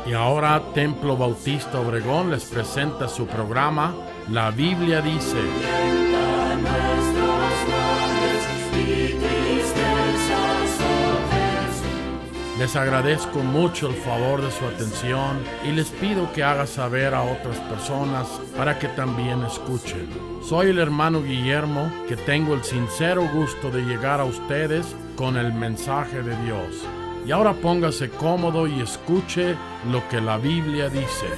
Y ahora Templo Bautista Obregón les presenta su programa La Biblia dice. Les agradezco mucho el favor de su atención y les pido que haga saber a otras personas para que también escuchen. Soy el hermano Guillermo, que tengo el sincero gusto de llegar a ustedes con el mensaje de Dios. Y ahora póngase cómodo y escuche lo que la Biblia dice.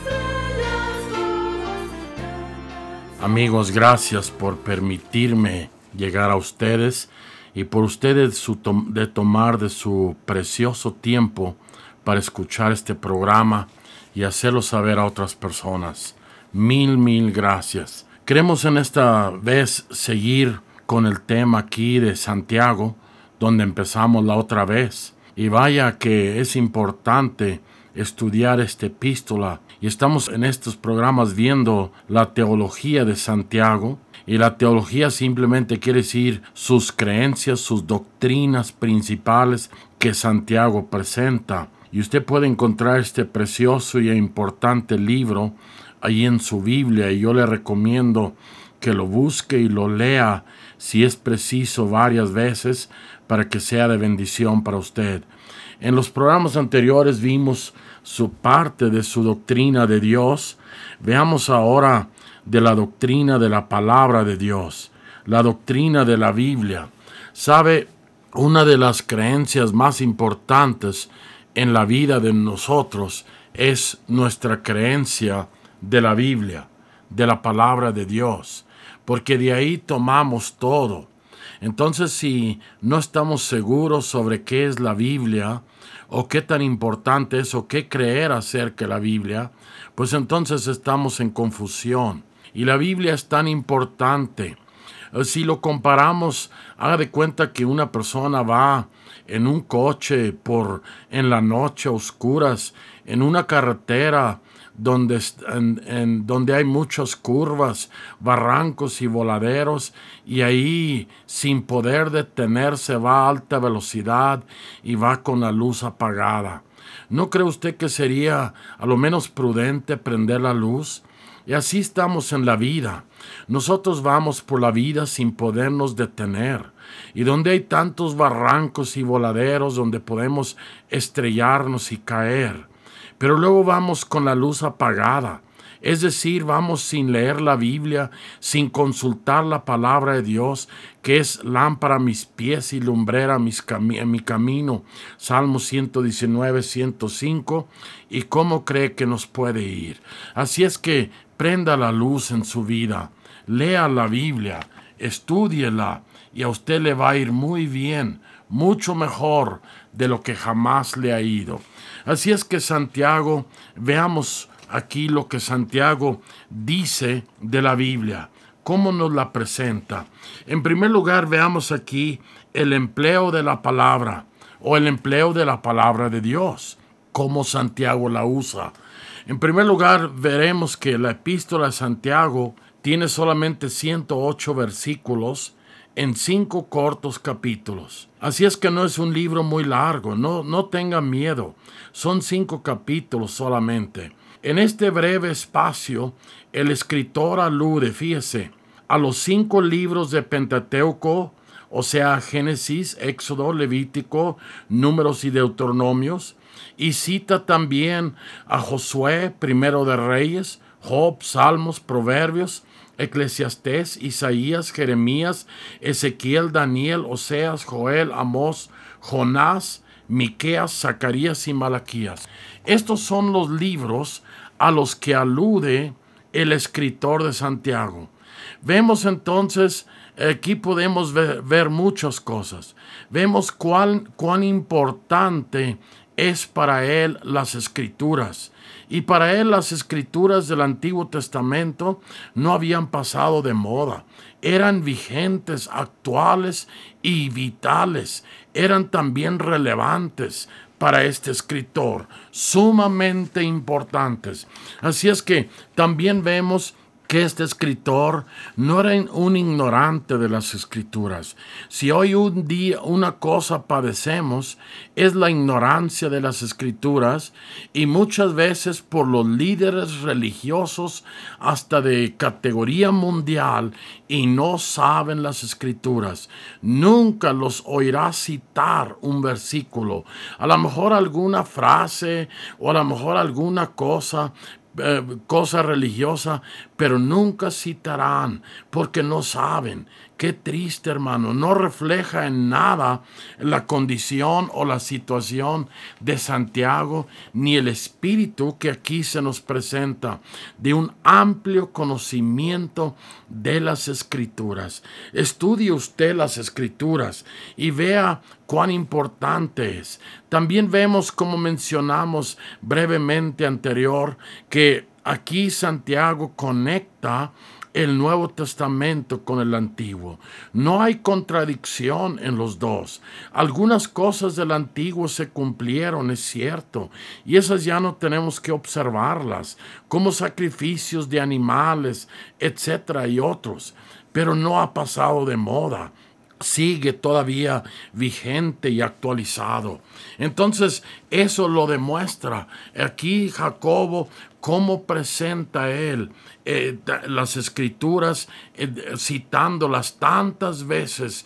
Amigos, gracias por permitirme llegar a ustedes y por ustedes de tomar de su precioso tiempo para escuchar este programa y hacerlo saber a otras personas. Mil gracias. Queremos en esta vez seguir con el tema aquí de Santiago, donde empezamos la otra vez. Y vaya que es importante estudiar esta epístola. Y estamos en estos programas viendo la teología de Santiago. Y la teología simplemente quiere decir sus creencias, sus doctrinas principales que Santiago presenta. Y usted puede encontrar este precioso y importante libro ahí en su Biblia. Y yo le recomiendo que lo busque y lo lea si es preciso varias veces para que sea de bendición para usted. En los programas anteriores vimos su parte de su doctrina de Dios. Veamos ahora de la doctrina de la palabra de Dios, la doctrina de la Biblia. ¿Sabe? Una de las creencias más importantes en la vida de nosotros es nuestra creencia de la Biblia, de la palabra de Dios, porque de ahí tomamos todo. Entonces, si no estamos seguros sobre qué es la Biblia, o qué tan importante es, o qué creer acerca de la Biblia, pues entonces estamos en confusión. Y la Biblia es tan importante. Si lo comparamos, haga de cuenta que una persona va en un coche en la noche, a oscuras, en una carretera donde hay muchas curvas, barrancos y voladeros, y ahí sin poder detenerse va a alta velocidad y va con la luz apagada. ¿No cree usted que sería a lo menos prudente prender la luz? Y así estamos en la vida. Nosotros vamos por la vida sin podernos detener. Y donde hay tantos barrancos y voladeros donde podemos estrellarnos y caer. Pero luego vamos con la luz apagada. Es decir, vamos sin leer la Biblia, sin consultar la palabra de Dios, que es lámpara a mis pies y lumbrera en mi camino. Salmo 119, 105. ¿Y cómo cree que nos puede ir? Así es que prenda la luz en su vida, lea la Biblia, estúdiela, y a usted le va a ir muy bien, mucho mejor de lo que jamás le ha ido. Así es que Santiago, veamos aquí lo que Santiago dice de la Biblia, cómo nos la presenta. En primer lugar, veamos aquí el empleo de la palabra, o el empleo de la palabra de Dios, cómo Santiago la usa. En primer lugar, veremos que la epístola de Santiago tiene solamente 108 versículos en 5 cortos capítulos. Así es que no es un libro muy largo, no tengan miedo, son 5 capítulos solamente. En este breve espacio, el escritor alude, fíjese, a los 5 libros de Pentateuco, o sea, Génesis, Éxodo, Levítico, Números y Deuteronomios, y cita también a Josué, Primero de Reyes, Job, Salmos, Proverbios, Eclesiastés, Isaías, Jeremías, Ezequiel, Daniel, Oseas, Joel, Amós, Jonás, Miqueas, Zacarías y Malaquías. Estos son los libros a los que alude el escritor de Santiago. Vemos entonces, aquí podemos ver muchas cosas. Vemos cuán importante es para él las Escrituras. Y para él las Escrituras del Antiguo Testamento no habían pasado de moda. Eran vigentes, actuales y vitales. Eran también relevantes para este escritor, sumamente importantes. Así es que también vemos que este escritor no era un ignorante de las Escrituras. Si hoy un día una cosa padecemos, es la ignorancia de las Escrituras, y muchas veces por los líderes religiosos hasta de categoría mundial, y no saben las Escrituras. Nunca los oirás citar un versículo, a lo mejor alguna frase o a lo mejor alguna cosa religiosa, pero nunca citarán porque no saben. Qué triste, hermano. No refleja en nada la condición o la situación de Santiago, ni el espíritu que aquí se nos presenta, de un amplio conocimiento de las Escrituras. Estudie usted las Escrituras y vea cuán importante es. También vemos, como mencionamos brevemente anterior, que aquí Santiago conecta el Nuevo Testamento con el Antiguo. No hay contradicción en los dos. Algunas cosas del Antiguo se cumplieron, es cierto, y esas ya no tenemos que observarlas, como sacrificios de animales, etcétera, y otros, pero no ha pasado de moda. Sigue todavía vigente y actualizado. Entonces, eso lo demuestra aquí Jacobo, cómo presenta él las Escrituras, citándolas tantas veces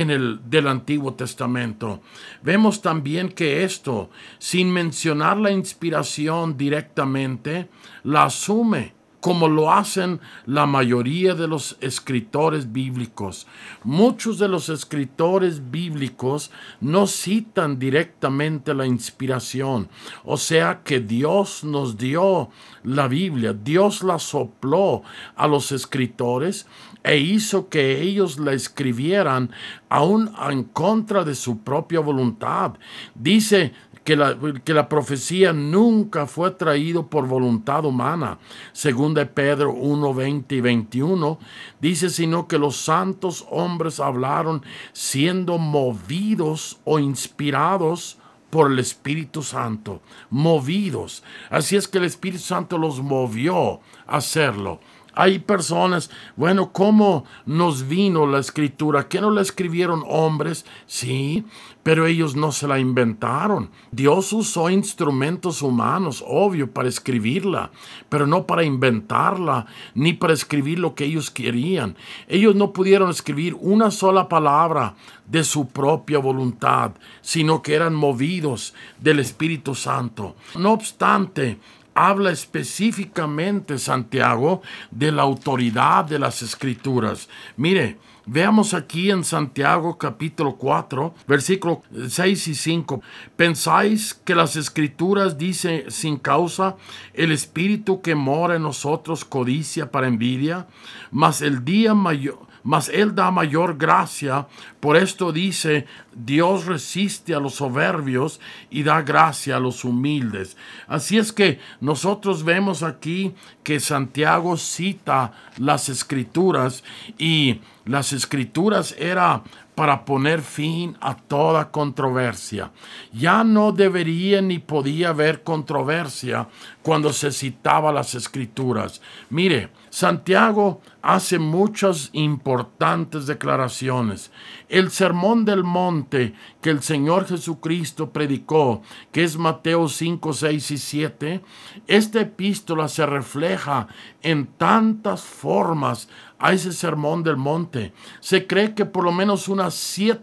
del Antiguo Testamento. Vemos también que esto, sin mencionar la inspiración directamente, la asume, como lo hacen la mayoría de los escritores bíblicos. Muchos de los escritores bíblicos no citan directamente la inspiración, o sea que Dios nos dio la Biblia, Dios la sopló a los escritores e hizo que ellos la escribieran aún en contra de su propia voluntad. Dice que la profecía nunca fue traído por voluntad humana. Según de Pedro 1, 20 y 21, dice, sino que los santos hombres hablaron siendo movidos o inspirados por el Espíritu Santo. Movidos. Así es que el Espíritu Santo los movió a hacerlo. Hay personas, bueno, ¿cómo nos vino la escritura? ¿Qué no la escribieron hombres? Sí, pero ellos no se la inventaron. Dios usó instrumentos humanos, obvio, para escribirla, pero no para inventarla, ni para escribir lo que ellos querían. Ellos no pudieron escribir una sola palabra de su propia voluntad, sino que eran movidos del Espíritu Santo. No obstante, habla específicamente Santiago de la autoridad de las Escrituras. Mire, veamos aquí en Santiago capítulo 4, versículos 6 y 5. ¿Pensáis que las Escrituras dice sin causa, el Espíritu que mora en nosotros codicia para envidia? Mas Él da mayor gracia. Por esto dice, Dios resiste a los soberbios y da gracia a los humildes. Así es que nosotros vemos aquí que Santiago cita las Escrituras, y las Escrituras era para poner fin a toda controversia. Ya no debería ni podía haber controversia cuando se citaba las Escrituras. Mire, Santiago hace muchas importantes declaraciones. El Sermón del Monte que el Señor Jesucristo predicó, que es Mateo 5, 6 y 7, esta epístola se refleja en tantas formas a ese Sermón del Monte. Se cree que por lo menos unas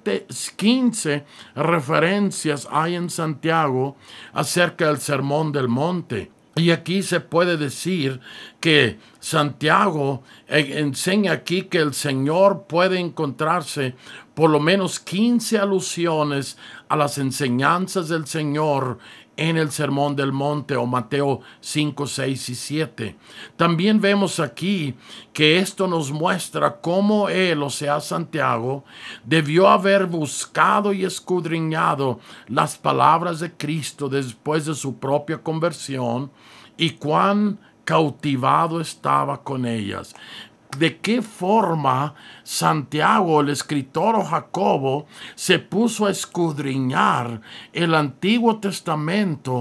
15 referencias hay en Santiago acerca del Sermón del Monte. Y aquí se puede decir que Santiago enseña aquí que el Señor puede encontrarse por lo menos 15 alusiones a las enseñanzas del Señor en el Sermón del Monte, o Mateo 5, 6 y 7. También vemos aquí que esto nos muestra cómo él, o sea, Santiago, debió haber buscado y escudriñado las palabras de Cristo después de su propia conversión, y cuán cautivado estaba con ellas. ¿De qué forma Santiago, el escritor, o Jacobo, se puso a escudriñar el Antiguo Testamento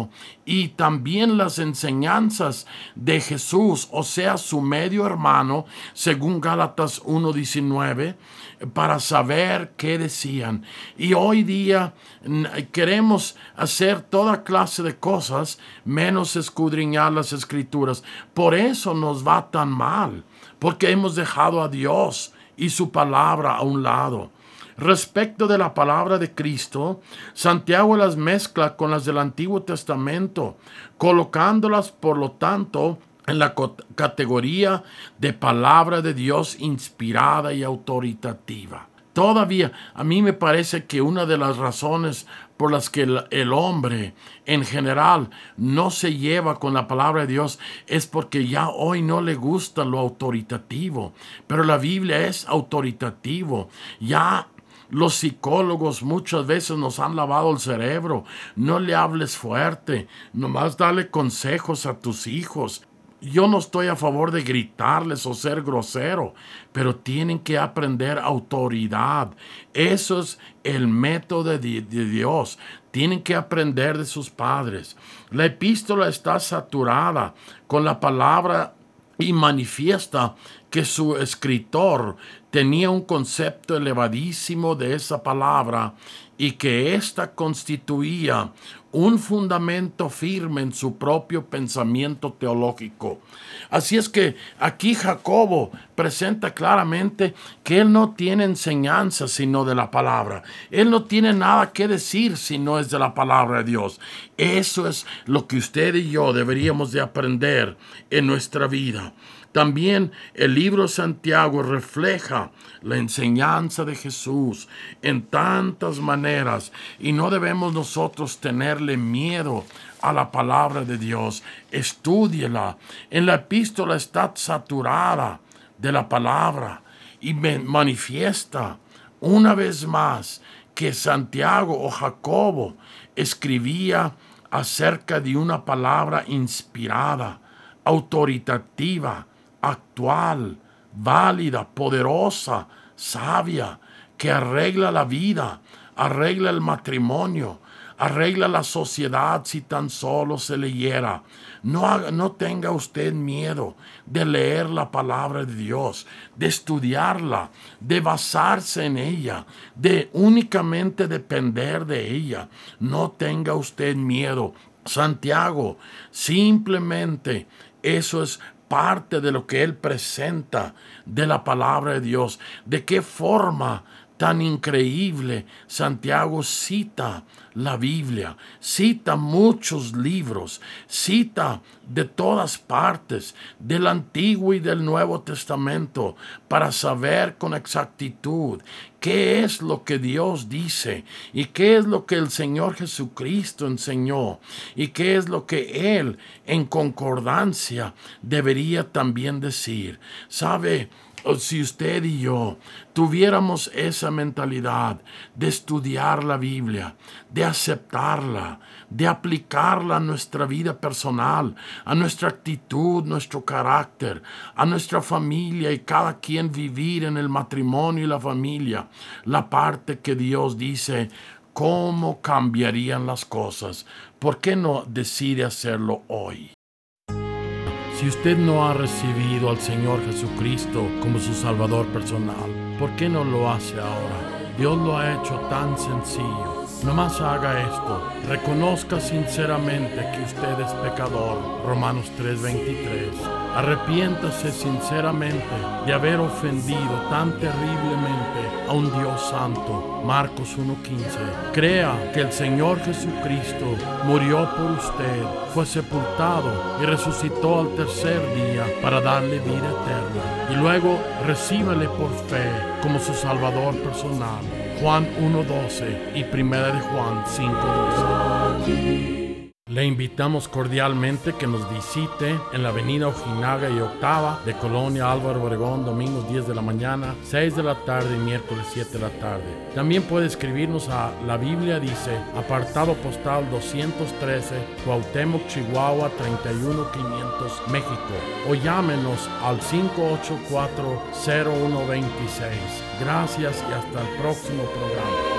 y también las enseñanzas de Jesús, o sea, su medio hermano, según Gálatas 1:19, para saber qué decían. Y hoy día queremos hacer toda clase de cosas, menos escudriñar las Escrituras. Por eso nos va tan mal, porque hemos dejado a Dios y su palabra a un lado. Respecto de la palabra de Cristo, Santiago las mezcla con las del Antiguo Testamento, colocándolas, por lo tanto, en la categoría de palabra de Dios inspirada y autoritativa. Todavía, a mí me parece que una de las razones por las que el hombre en general no se lleva con la palabra de Dios es porque ya hoy no le gusta lo autoritativo. Pero la Biblia es autoritativo. Ya los psicólogos muchas veces nos han lavado el cerebro. No le hables fuerte, nomás dale consejos a tus hijos. Yo no estoy a favor de gritarles o ser grosero, pero tienen que aprender autoridad. Eso es el método de Dios. Tienen que aprender de sus padres. La epístola está saturada con la palabra y manifiesta que su escritor tenía un concepto elevadísimo de esa palabra y que ésta constituía un fundamento firme en su propio pensamiento teológico. Así es que aquí Jacobo presenta claramente que él no tiene enseñanza sino de la palabra. Él no tiene nada que decir si no es de la palabra de Dios. Eso es lo que usted y yo deberíamos de aprender en nuestra vida. También el libro de Santiago refleja la enseñanza de Jesús en tantas maneras y no debemos nosotros tenerle miedo a la palabra de Dios. Estúdiela. En la epístola está saturada de la palabra y manifiesta una vez más que Santiago o Jacobo escribía acerca de una palabra inspirada, autoritativa, actual, válida, poderosa, sabia, que arregla la vida, arregla el matrimonio, arregla la sociedad si tan solo se leyera. No tenga usted miedo de leer la palabra de Dios, de estudiarla, de basarse en ella, de únicamente depender de ella. No tenga usted miedo. Santiago, simplemente eso es parte de lo que él presenta de la palabra de Dios. De qué forma tan increíble Santiago cita la Biblia, cita muchos libros, cita de todas partes, del Antiguo y del Nuevo Testamento, para saber con exactitud qué es lo que Dios dice y qué es lo que el Señor Jesucristo enseñó y qué es lo que Él en concordancia debería también decir. ¿Sabe? Si usted y yo tuviéramos esa mentalidad de estudiar la Biblia, de aceptarla, de aplicarla a nuestra vida personal, a nuestra actitud, nuestro carácter, a nuestra familia y cada quien vivir en el matrimonio y la familia, la parte que Dios dice, ¿cómo cambiarían las cosas? ¿Por qué no decide hacerlo hoy? Si usted no ha recibido al Señor Jesucristo como su Salvador personal, ¿por qué no lo hace ahora? Dios lo ha hecho tan sencillo. Nomás haga esto. Reconozca sinceramente que usted es pecador. Romanos 3:23. Arrepiéntase sinceramente de haber ofendido tan terriblemente a un Dios santo. Marcos 1:15. Crea que el Señor Jesucristo murió por usted, fue sepultado y resucitó al tercer día para darle vida eterna. Y luego recíbale por fe como su Salvador personal. Juan 1:12 y 1 de Juan 5:12. Le invitamos cordialmente que nos visite en la avenida Ojinaga y Octava de Colonia Álvaro Obregón, domingos 10 de la mañana, 6 de la tarde y miércoles 7 de la tarde. También puede escribirnos a La Biblia Dice, apartado postal 213, Cuauhtémoc, Chihuahua 31500, México, o llámenos al 584-0126. Gracias y hasta el próximo programa.